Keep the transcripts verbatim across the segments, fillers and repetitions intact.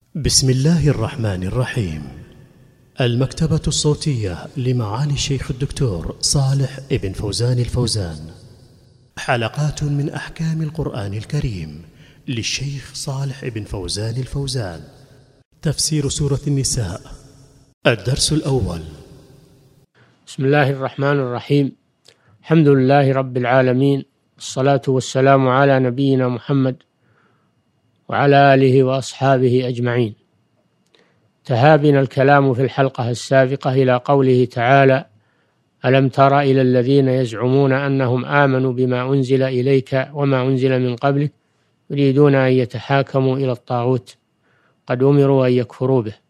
بسم الله الرحمن الرحيم. المكتبة الصوتية لمعالي الشيخ الدكتور صالح ابن فوزان الفوزان، حلقات من أحكام القرآن الكريم للشيخ صالح ابن فوزان الفوزان. تفسير سورة النساء، الدرس الأول. بسم الله الرحمن الرحيم. الحمد لله رب العالمين، الصلاة والسلام على نبينا محمد وعلى آله وأصحابه أجمعين. تهابنا الكلام في الحلقة السابقة إلى قوله تعالى: ألم تر إلى الذين يزعمون أنهم آمنوا بما أنزل إليك وما أنزل من قبلك يريدون أن يتحاكموا إلى الطاغوت قد أمروا أن يكفروا به.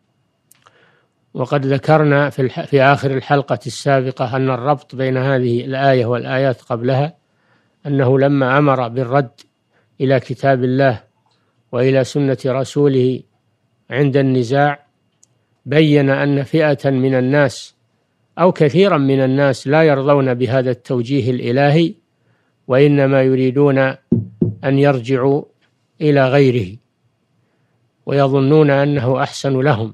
وقد ذكرنا في, الح... في آخر الحلقة السابقة أن الربط بين هذه الآية والآيات قبلها أنه لما أمر بالرد إلى كتاب الله وإلى سنة رسوله عند النزاع بين أن فئة من الناس أو كثيرا من الناس لا يرضون بهذا التوجيه الإلهي، وإنما يريدون أن يرجعوا إلى غيره ويظنون أنه أحسن لهم.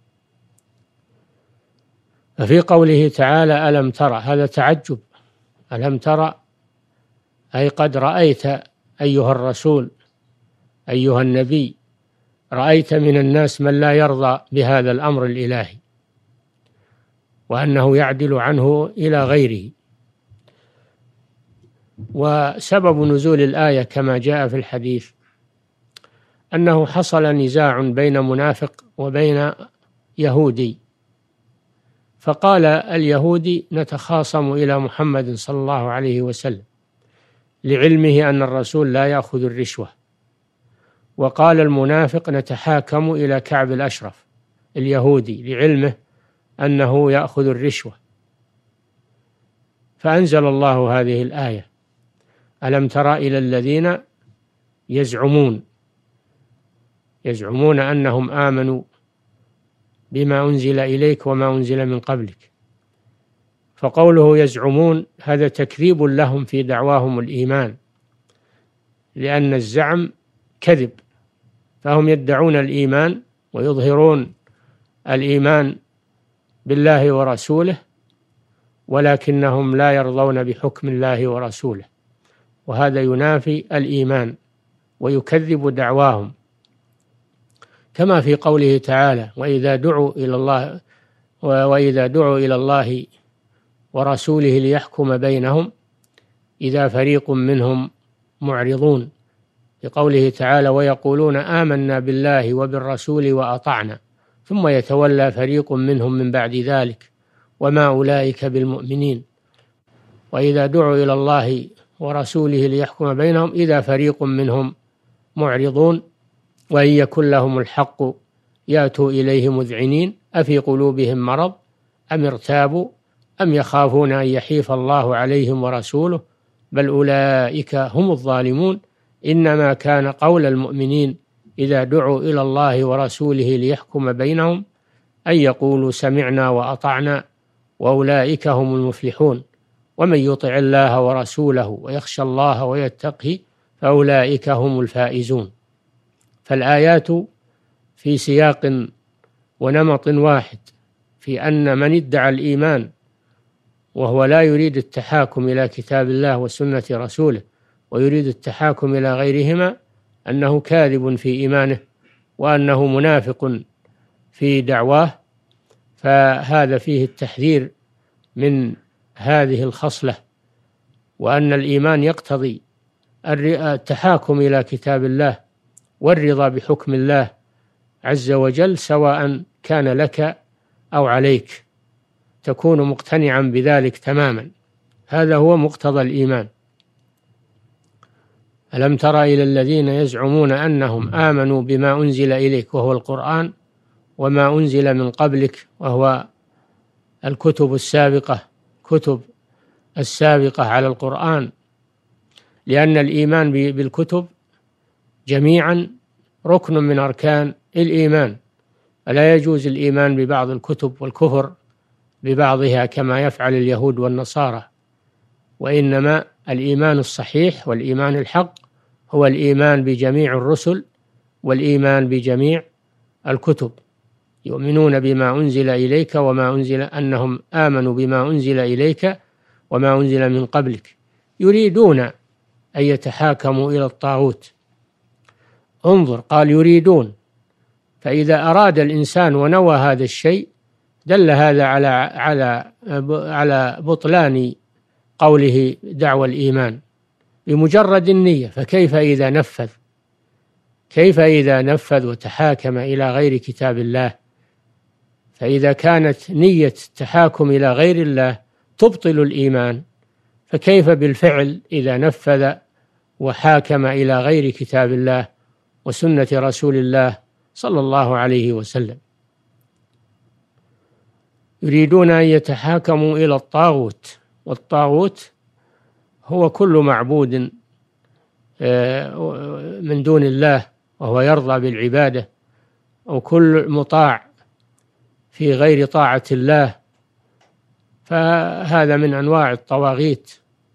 ففي قوله تعالى ألم ترى، هذا تعجب. ألم ترى أي قد رأيت أيها الرسول أيها النبي، رأيت من الناس من لا يرضى بهذا الأمر الإلهي وأنه يعدل عنه إلى غيره. وسبب نزول الآية كما جاء في الحديث أنه حصل نزاع بين منافق وبين يهودي، فقال اليهودي نتخاصم إلى محمد صلى الله عليه وسلم لعلمه أن الرسول لا يأخذ الرشوة، وقال المنافق نتحاكم إلى كعب الأشرف اليهودي لعلمه أنه يأخذ الرشوة. فأنزل الله هذه الآية: ألم ترى إلى الذين يزعمون يزعمون أنهم آمنوا بما أنزل إليك وما أنزل من قبلك. فقوله يزعمون هذا تكذيب لهم في دعواهم الإيمان، لأن الزعم كذب، فهم يدعون الإيمان ويظهرون الإيمان بالله ورسوله، ولكنهم لا يرضون بحكم الله ورسوله، وهذا ينافي الإيمان ويكذب دعواهم. كما في قوله تعالى: وإذا دعوا إلى الله وإذا دعوا إلى الله ورسوله ليحكم بينهم إذا فريق منهم معرضون. في قوله تعالى: ويقولون آمنا بالله وبالرسول وأطعنا ثم يتولى فريق منهم من بعد ذلك وما أولئك بالمؤمنين. وإذا دعوا إلى الله ورسوله ليحكم بينهم إذا فريق منهم معرضون وإن يكن لهم الحق يأتوا إليه مذعنين أفي قلوبهم مرض أم ارتابوا أم يخافون أن يحيف الله عليهم ورسوله بل أولئك هم الظالمون. إنما كان قول المؤمنين إذا دعوا إلى الله ورسوله ليحكم بينهم أن يقولوا سمعنا وأطعنا وأولئك هم المفلحون ومن يطع الله ورسوله ويخشى الله ويتقه فأولئك هم الفائزون. فالآيات في سياق ونمط واحد في أن من ادعى الإيمان وهو لا يريد التحاكم إلى كتاب الله وسنة رسوله ويريد التحاكم إلى غيرهما أنه كاذب في إيمانه وأنه منافق في دعواه، فهذا فيه التحذير من هذه الخصلة، وأن الإيمان يقتضي التحاكم إلى كتاب الله والرضا بحكم الله عز وجل سواء كان لك أو عليك، تكون مقتنعا بذلك تماما. هذا هو مقتضى الإيمان. ألم تر إلى الذين يزعمون أنهم آمنوا بما أنزل إليك وهو القرآن وما أنزل من قبلك وهو الكتب السابقة كتب السابقة على القرآن، لأن الإيمان بالكتب جميعا ركن من أركان الإيمان، فلا يجوز الإيمان ببعض الكتب والكفر ببعضها كما يفعل اليهود والنصارى، وإنما الإيمان الصحيح والإيمان الحق هو الإيمان بجميع الرسل والإيمان بجميع الكتب، يؤمنون بما أنزل إليك وما أنزل أنهم آمنوا بما أنزل إليك وما أنزل من قبلك، يريدون أن يتحاكموا إلى الطاغوت. انظر، قال يريدون، فإذا أراد الإنسان ونوى هذا الشيء دل هذا على على على بطلان قوله دعوى الإيمان بمجرد النية. فكيف إذا نفذ؟ كيف إذا نفذ وتحاكم إلى غير كتاب الله؟ فإذا كانت نية التحاكم إلى غير الله تبطل الإيمان، فكيف بالفعل إذا نفذ وحاكم إلى غير كتاب الله وسنة رسول الله صلى الله عليه وسلم؟ يريدون أن يتحاكموا إلى الطاغوت، والطاغوت هو كل معبود من دون الله وهو يرضى بالعبادة، أو كل مطاع في غير طاعة الله، فهذا من أنواع الطواغيت.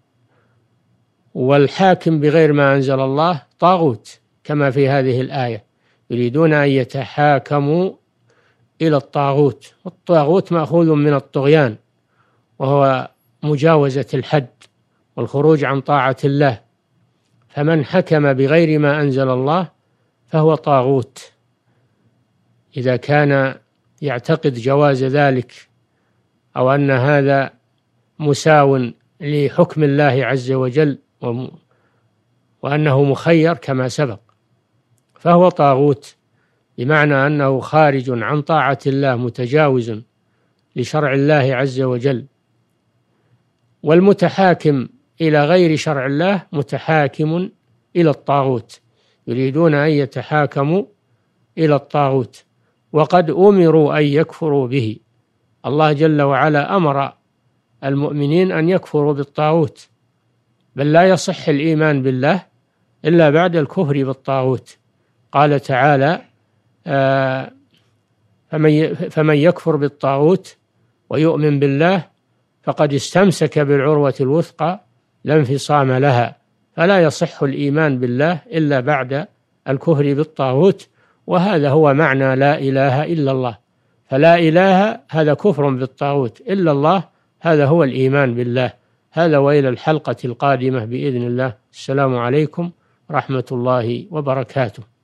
والحاكم بغير ما أنزل الله طاغوت كما في هذه الآية، يريدون أن يتحاكموا إلى الطاغوت. والطاغوت مأخوذ من الطغيان، وهو مجاوزة الحد والخروج عن طاعة الله. فمن حكم بغير ما أنزل الله فهو طاغوت إذا كان يعتقد جواز ذلك، أو أن هذا مساو لحكم الله عز وجل وأنه مخير كما سبق، فهو طاغوت، بمعنى أنه خارج عن طاعة الله متجاوز لشرع الله عز وجل. والمتحاكم إلى غير شرع الله متحاكم إلى الطاغوت، يريدون أن يتحاكموا إلى الطاغوت وقد أمروا أن يكفروا به. الله جل وعلا أمر المؤمنين أن يكفروا بالطاغوت، بل لا يصح الإيمان بالله إلا بعد الكفر بالطاغوت. قال تعالى: آه فمن يكفر بالطاغوت ويؤمن بالله فقد استمسك بالعروة الوثقى لا انفصام لها. فلا يصح الإيمان بالله إلا بعد الكفر بالطاغوت، وهذا هو معنى لا إله إلا الله. فلا إله هذا كفر بالطاغوت، إلا الله هذا هو الإيمان بالله. هذا، وإلى الحلقة القادمة بإذن الله. السلام عليكم ورحمة الله وبركاته.